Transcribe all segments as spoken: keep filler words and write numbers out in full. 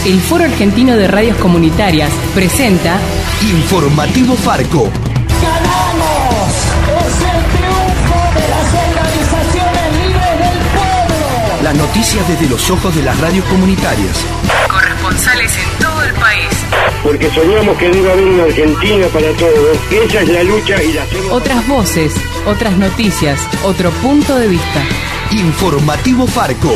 El Foro Argentino de Radios Comunitarias presenta Informativo Farco. ¡Ganamos! ¡Es el triunfo de las organizaciones libres del pueblo! Las noticias desde los ojos de las radios comunitarias. Corresponsales en todo el país. Porque soñamos que debe haber una Argentina para todos. Esa es la lucha y la hacemos. Otras voces, otras noticias, otro punto de vista. Informativo Farco.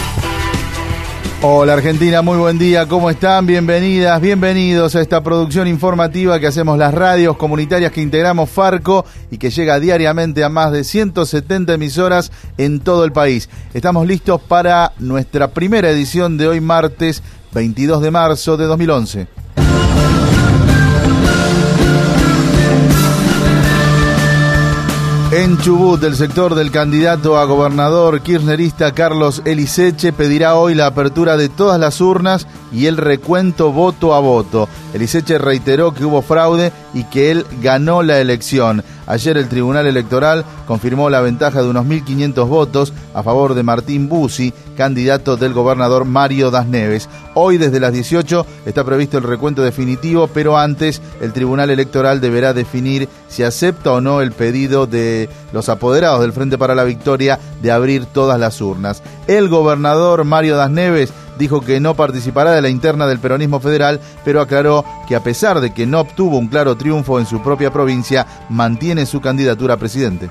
Hola Argentina, muy buen día, ¿cómo están? Bienvenidas, bienvenidos a esta producción informativa que hacemos las radios comunitarias que integramos Farco y que llega diariamente a más de ciento setenta emisoras en todo el país. Estamos listos para nuestra primera edición de hoy martes veintidós de marzo de dos mil once. En Chubut, el sector del candidato a gobernador kirchnerista Carlos Eliseche pedirá hoy la apertura de todas las urnas y el recuento voto a voto. Eliseche reiteró que hubo fraude y que él ganó la elección. Ayer el Tribunal Electoral confirmó la ventaja de unos mil quinientos votos a favor de Martín Bussi, candidato del gobernador Mario Das Neves. Hoy desde las dieciocho está previsto el recuento definitivo, pero antes el Tribunal Electoral deberá definir si acepta o no el pedido de los apoderados del Frente para la Victoria de abrir todas las urnas. El gobernador Mario Das Neves dijo que no participará de la interna del peronismo federal, pero aclaró que a pesar de que no obtuvo un claro triunfo en su propia provincia, mantiene su candidatura a presidente.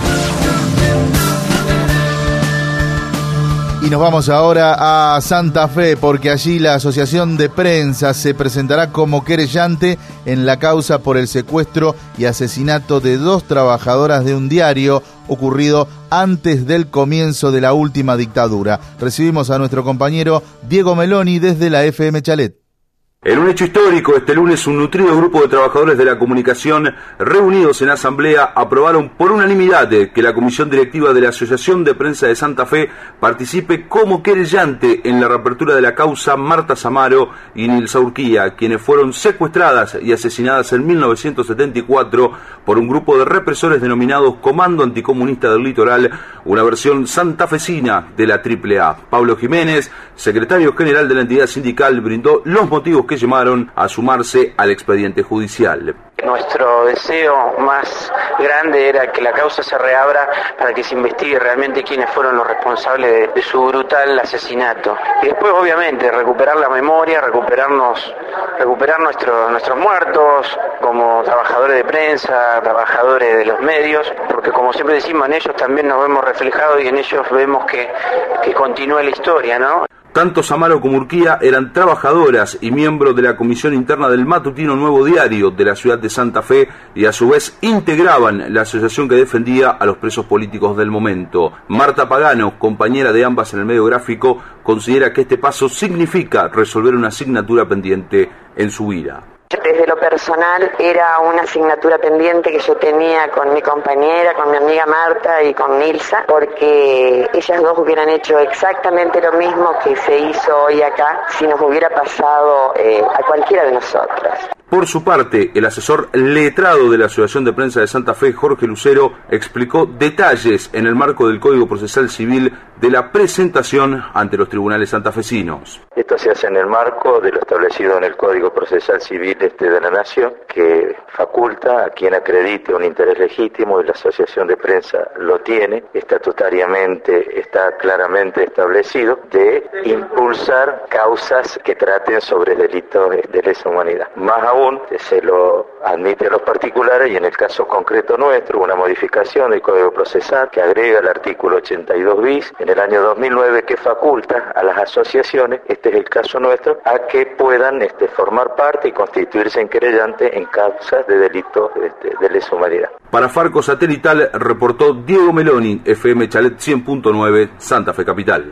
Y nos vamos ahora a Santa Fe, porque allí la Asociación de Prensa se presentará como querellante en la causa por el secuestro y asesinato de dos trabajadoras de un diario ocurrido antes del comienzo de la última dictadura. Recibimos a nuestro compañero Diego Meloni desde la F M Chalet. En un hecho histórico, este lunes un nutrido grupo de trabajadores de la comunicación reunidos en asamblea aprobaron por unanimidad que la comisión directiva de la Asociación de Prensa de Santa Fe participe como querellante en la reapertura de la causa Marta Samaro y Nilsa Urquía, quienes fueron secuestradas y asesinadas en mil novecientos setenta y cuatro por un grupo de represores denominados Comando Anticomunista del Litoral, una versión santafesina de la triple A. Pablo Jiménez, secretario general de la entidad sindical, brindó los motivos que llamaron a sumarse al expediente judicial. Nuestro deseo más grande era que la causa se reabra para que se investigue realmente quiénes fueron los responsables de, de su brutal asesinato. Y después, obviamente, recuperar la memoria, recuperarnos, recuperar nuestro, nuestros muertos como trabajadores de prensa, trabajadores de los medios, porque como siempre decimos, en ellos también nos vemos reflejados y en ellos vemos que, que continúa la historia, ¿no? Tanto Samaro como Urquía eran trabajadoras y miembros de la comisión interna del matutino Nuevo Diario de la ciudad de Santa Fe y a su vez integraban la asociación que defendía a los presos políticos del momento. Marta Pagano, compañera de ambas en el medio gráfico, considera que este paso significa resolver una asignatura pendiente en su vida. Desde lo personal era una asignatura pendiente que yo tenía con mi compañera, con mi amiga Marta y con Nilsa, porque ellas dos hubieran hecho exactamente lo mismo que se hizo hoy acá si nos hubiera pasado eh, a cualquiera de nosotras. Por su parte, el asesor letrado de la Asociación de Prensa de Santa Fe, Jorge Lucero, explicó detalles en el marco del Código Procesal Civil de la presentación ante los tribunales santafesinos. Esto se hace en el marco de lo establecido en el Código Procesal Civil este de la Nación, que faculta a quien acredite un interés legítimo, y la Asociación de Prensa lo tiene, estatutariamente está claramente establecido, de impulsar causas que traten sobre delitos de lesa humanidad. Más aún, se lo admite a los particulares y en el caso concreto nuestro, una modificación del Código Procesal que agrega el artículo ochenta y dos bis en el año dos mil nueve que faculta a las asociaciones, este es el caso nuestro, a que puedan este, formar parte y constituirse en querellante en causas de delitos este, de lesa humanidad. Para Farco Satelital reportó Diego Meloni, F M Chalet cien punto nueve, Santa Fe Capital.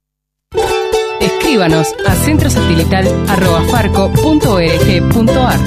Escríbanos a centrosatelital arroba farco punto org punto ar.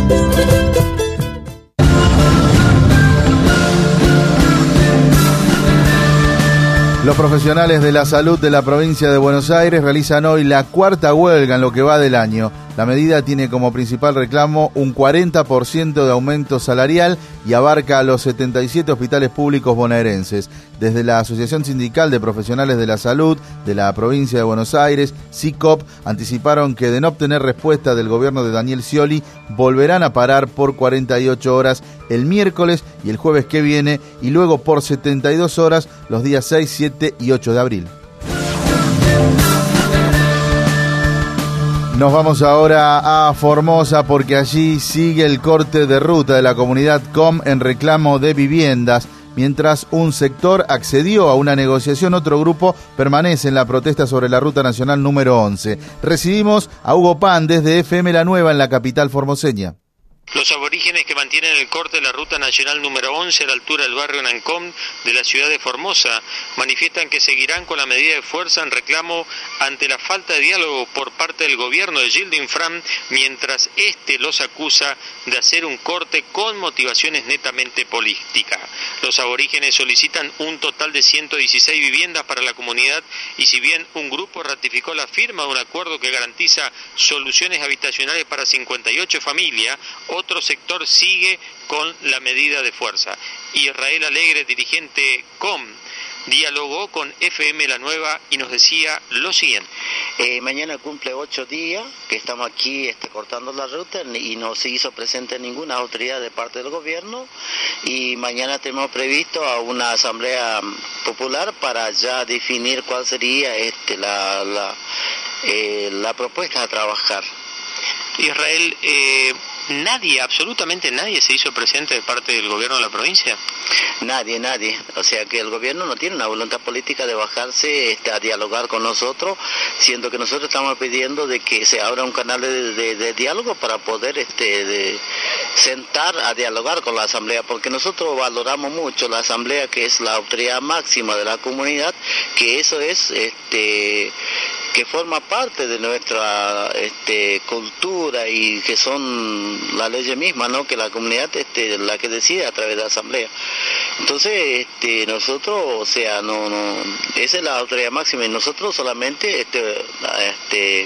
Los profesionales de la salud de la provincia de Buenos Aires realizan hoy la cuarta huelga en lo que va del año. La medida tiene como principal reclamo un cuarenta por ciento de aumento salarial y abarca a los setenta y siete hospitales públicos bonaerenses. Desde la Asociación Sindical de Profesionales de la Salud de la provincia de Buenos Aires, SICOP, anticiparon que de no obtener respuesta del gobierno de Daniel Scioli, volverán a parar por cuarenta y ocho horas el miércoles y el jueves que viene, y luego por setenta y dos horas los días seis, siete y ocho de abril. Nos vamos ahora a Formosa porque allí sigue el corte de ruta de la comunidad C O M en reclamo de viviendas. Mientras un sector accedió a una negociación, otro grupo permanece en la protesta sobre la ruta nacional número once. Recibimos a Hugo Pan desde F M La Nueva en la capital formoseña. Los aborígenes que mantienen el corte de la ruta nacional número once a la altura del barrio Nancom de la ciudad de Formosa manifiestan que seguirán con la medida de fuerza en reclamo ante la falta de diálogo por parte del gobierno de Gildo Infran, mientras este los acusa de hacer un corte con motivaciones netamente políticas. Los aborígenes solicitan un total de ciento dieciséis viviendas para la comunidad, y si bien un grupo ratificó la firma de un acuerdo que garantiza soluciones habitacionales para cincuenta y ocho familias, otro sector sigue con la medida de fuerza. Israel Alegre, dirigente C O M, dialogó con F M La Nueva y nos decía lo siguiente. Eh, mañana cumple ocho días que estamos aquí este, cortando la ruta y no se hizo presente ninguna autoridad de parte del gobierno, y mañana tenemos previsto a una asamblea popular para ya definir cuál sería este, la, la, eh, la propuesta a trabajar. Israel, eh, nadie, absolutamente nadie se hizo presente de parte del gobierno de la provincia. Nadie, nadie. O sea que el gobierno no tiene una voluntad política de bajarse este, a dialogar con nosotros, siendo que nosotros estamos pidiendo de que se abra un canal de, de, de diálogo para poder este, de sentar a dialogar con la asamblea, porque nosotros valoramos mucho la asamblea, que es la autoridad máxima de la comunidad, que eso es este que forma parte de nuestra este, cultura y que son la ley misma, ¿no? Que la comunidad este, la que decide a través de la asamblea. Entonces, este, nosotros, o sea, no, no, esa es la autoridad máxima y nosotros solamente, este, este,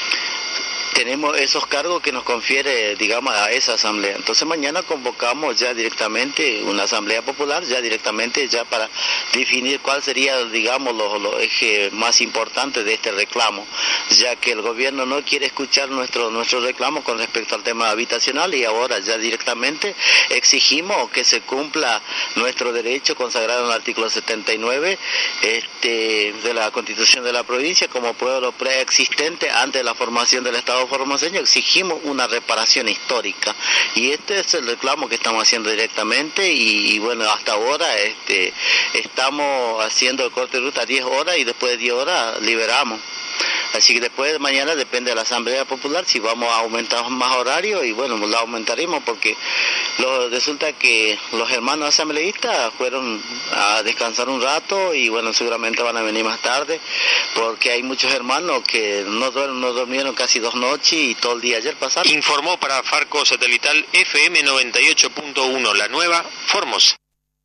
tenemos esos cargos que nos confiere, digamos, a esa asamblea. Entonces mañana convocamos ya directamente una asamblea popular, ya directamente ya para definir cuál sería, digamos, los, los ejes más importantes de este reclamo, ya que el gobierno no quiere escuchar nuestro nuestro reclamo con respecto al tema habitacional, y ahora ya directamente exigimos que se cumpla nuestro derecho consagrado en el artículo setenta y nueve este, de la Constitución de la provincia como pueblo preexistente antes de la formación del Estado formoseño. Exigimos una reparación histórica y este es el reclamo que estamos haciendo directamente y, y bueno, hasta ahora este, estamos haciendo el corte de ruta diez horas y después de diez horas liberamos. Así que después de mañana depende de la Asamblea Popular si vamos a aumentar más horario y bueno, lo aumentaremos porque lo, resulta que los hermanos asambleístas fueron a descansar un rato y bueno, seguramente van a venir más tarde porque hay muchos hermanos que no, no durmieron casi dos noches y todo el día ayer pasaron. Informó para Farco Satelital F M noventa y ocho punto uno La Nueva, Formosa.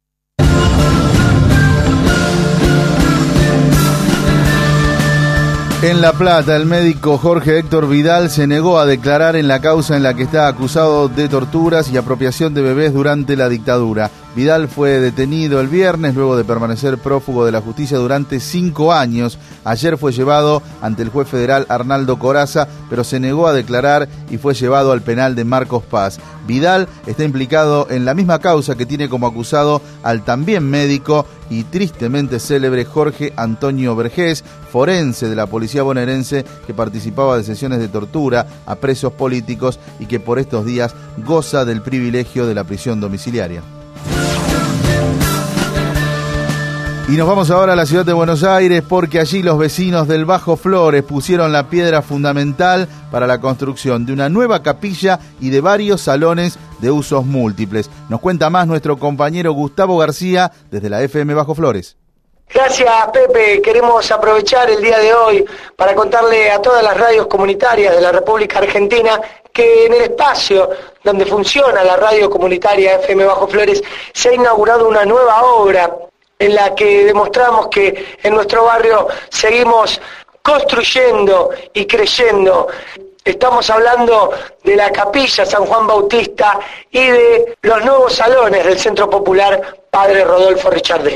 En La Plata, el médico Jorge Héctor Vidal se negó a declarar en la causa en la que está acusado de torturas y apropiación de bebés durante la dictadura. Vidal fue detenido el viernes luego de permanecer prófugo de la justicia durante cinco años. Ayer fue llevado ante el juez federal Arnaldo Corazza, pero se negó a declarar y fue llevado al penal de Marcos Paz. Vidal está implicado en la misma causa que tiene como acusado al también médico y tristemente célebre Jorge Antonio Vergés, forense de la policía bonaerense que participaba de sesiones de tortura a presos políticos y que por estos días goza del privilegio de la prisión domiciliaria. Y nos vamos ahora a la ciudad de Buenos Aires porque allí los vecinos del Bajo Flores pusieron la piedra fundamental para la construcción de una nueva capilla y de varios salones de usos múltiples. Nos cuenta más nuestro compañero Gustavo García desde la F M Bajo Flores. Gracias, Pepe. Queremos aprovechar el día de hoy para contarle a todas las radios comunitarias de la República Argentina que en el espacio donde funciona la radio comunitaria F M Bajo Flores se ha inaugurado una nueva obra en la que demostramos que en nuestro barrio seguimos construyendo y creyendo. Estamos hablando de la Capilla San Juan Bautista y de los nuevos salones del Centro Popular Padre Rodolfo Ricciardelli.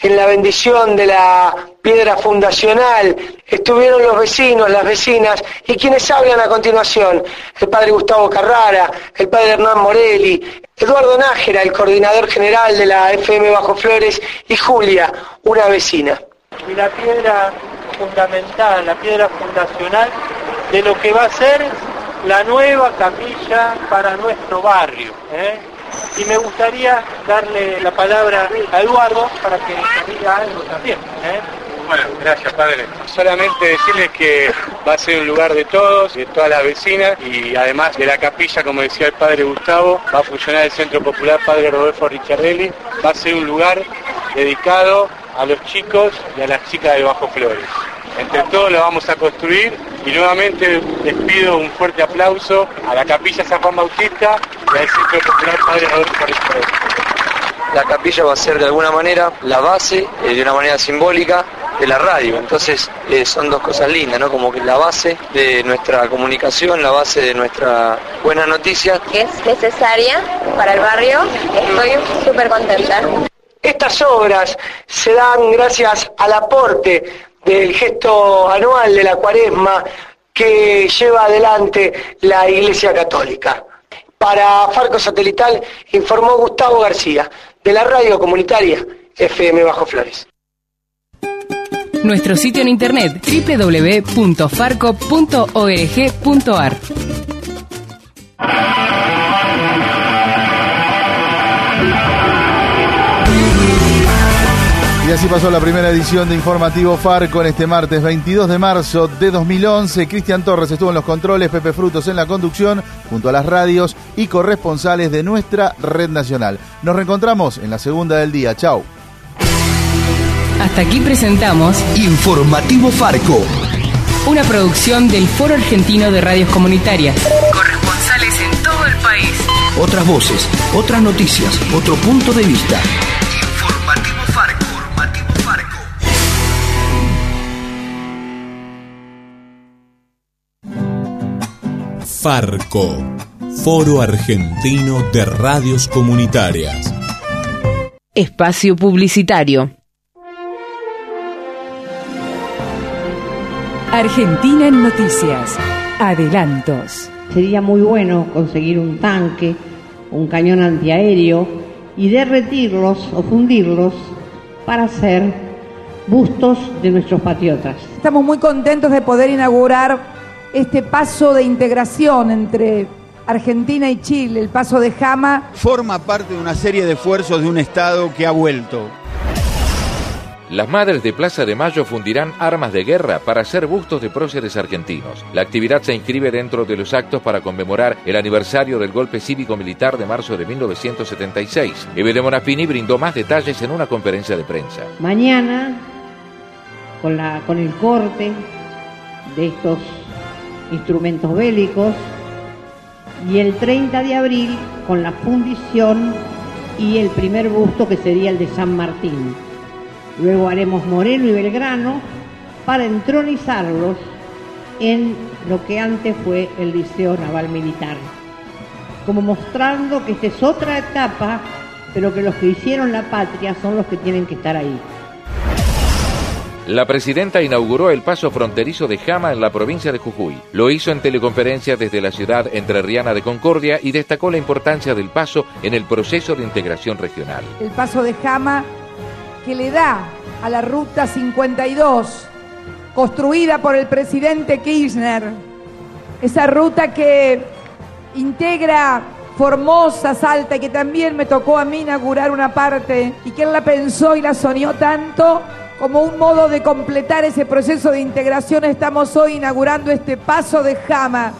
en la bendición de la piedra fundacional estuvieron los vecinos, las vecinas y quienes hablan a continuación, el padre Gustavo Carrara, el padre Hernán Morelli, Eduardo Nájera, el coordinador general de la F M Bajo Flores, y Julia, una vecina. Y la piedra fundamental, la piedra fundacional de lo que va a ser la nueva capilla para nuestro barrio, ¿eh? Y me gustaría darle la palabra a Eduardo para que nos diga algo también, ¿eh? Bueno, gracias, padre. Solamente decirles que va a ser un lugar de todos, de todas las vecinas, y además de la capilla, como decía el padre Gustavo, va a funcionar el Centro Popular Padre Rodolfo Ricciardelli. Va a ser un lugar dedicado a los chicos y a las chicas de Bajo Flores. Entre todos lo vamos a construir y nuevamente les pido un fuerte aplauso a la capilla San Juan Bautista y al Centro Popular Padre Rodolfo Ricciardelli. La capilla va a ser de alguna manera la base, eh, de una manera simbólica, de la radio. Entonces eh, son dos cosas lindas, ¿no? Como que la base de nuestra comunicación, la base de nuestra buena noticia. Es necesaria para el barrio, estoy súper contenta. Estas obras se dan gracias al aporte del gesto anual de la Cuaresma que lleva adelante la Iglesia Católica. Para Farco Satelital informó Gustavo García, de la radio comunitaria F M Bajo Flores. Nuestro sitio en internet doble u doble u doble u punto farco punto org punto a r. Y así pasó la primera edición de Informativo Farco en este martes veintidós de marzo de dos mil once. Cristian Torres estuvo en los controles, Pepe Frutos en la conducción, junto a las radios y corresponsales de nuestra red nacional. Nos reencontramos en la segunda del día. Chau. Hasta aquí presentamos Informativo Farco, una producción del Foro Argentino de Radios Comunitarias. Corresponsales en todo el país. Otras voces, otras noticias, otro punto de vista. Informativo Farco. Informativo Farco. Farco, Foro Argentino de Radios Comunitarias. Espacio publicitario. Argentina en Noticias. Adelantos. Sería muy bueno conseguir un tanque, un cañón antiaéreo y derretirlos o fundirlos para hacer bustos de nuestros patriotas. Estamos muy contentos de poder inaugurar este paso de integración entre Argentina y Chile, el paso de Jama. Forma parte de una serie de esfuerzos de un Estado que ha vuelto. Las madres de Plaza de Mayo fundirán armas de guerra para hacer bustos de próceres argentinos. La actividad se inscribe dentro de los actos para conmemorar el aniversario del golpe cívico-militar de marzo de mil novecientos setenta y seis. Eve de Monafini brindó más detalles en una conferencia de prensa. Mañana, con, la, con el corte de estos instrumentos bélicos, y el treinta de abril con la fundición y el primer busto, que sería el de San Martín. Luego haremos Moreno y Belgrano para entronizarlos en lo que antes fue el Liceo Naval Militar, como mostrando que esta es otra etapa, pero que los que hicieron la patria son los que tienen que estar ahí. La presidenta inauguró el paso fronterizo de Jama en la provincia de Jujuy. Lo hizo en teleconferencia desde la ciudad entrerriana de Concordia y destacó la importancia del paso en el proceso de integración regional. El paso de Jama, que le da a la Ruta cincuenta y dos, construida por el presidente Kirchner, esa ruta que integra Formosa, Salta, y que también me tocó a mí inaugurar una parte, y que él la pensó y la soñó tanto, como un modo de completar ese proceso de integración. Estamos hoy inaugurando este paso de Jama.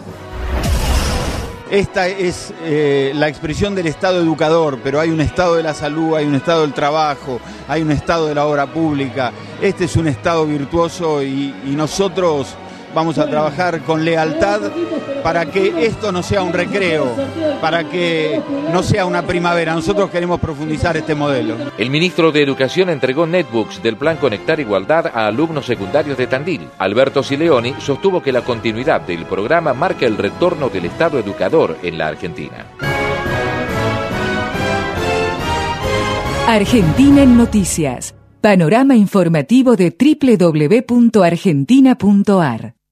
Esta es eh, la expresión del Estado educador, pero hay un Estado de la salud, hay un Estado del trabajo, hay un Estado de la obra pública. Este es un Estado virtuoso y, y nosotros vamos a trabajar con lealtad para que esto no sea un recreo, para que no sea una primavera. Nosotros queremos profundizar este modelo. El ministro de Educación entregó netbooks del Plan Conectar Igualdad a alumnos secundarios de Tandil. Alberto Sileoni sostuvo que la continuidad del programa marca el retorno del Estado educador en la Argentina. Argentina en Noticias. Panorama informativo de doble u doble u doble u punto argentina punto a r.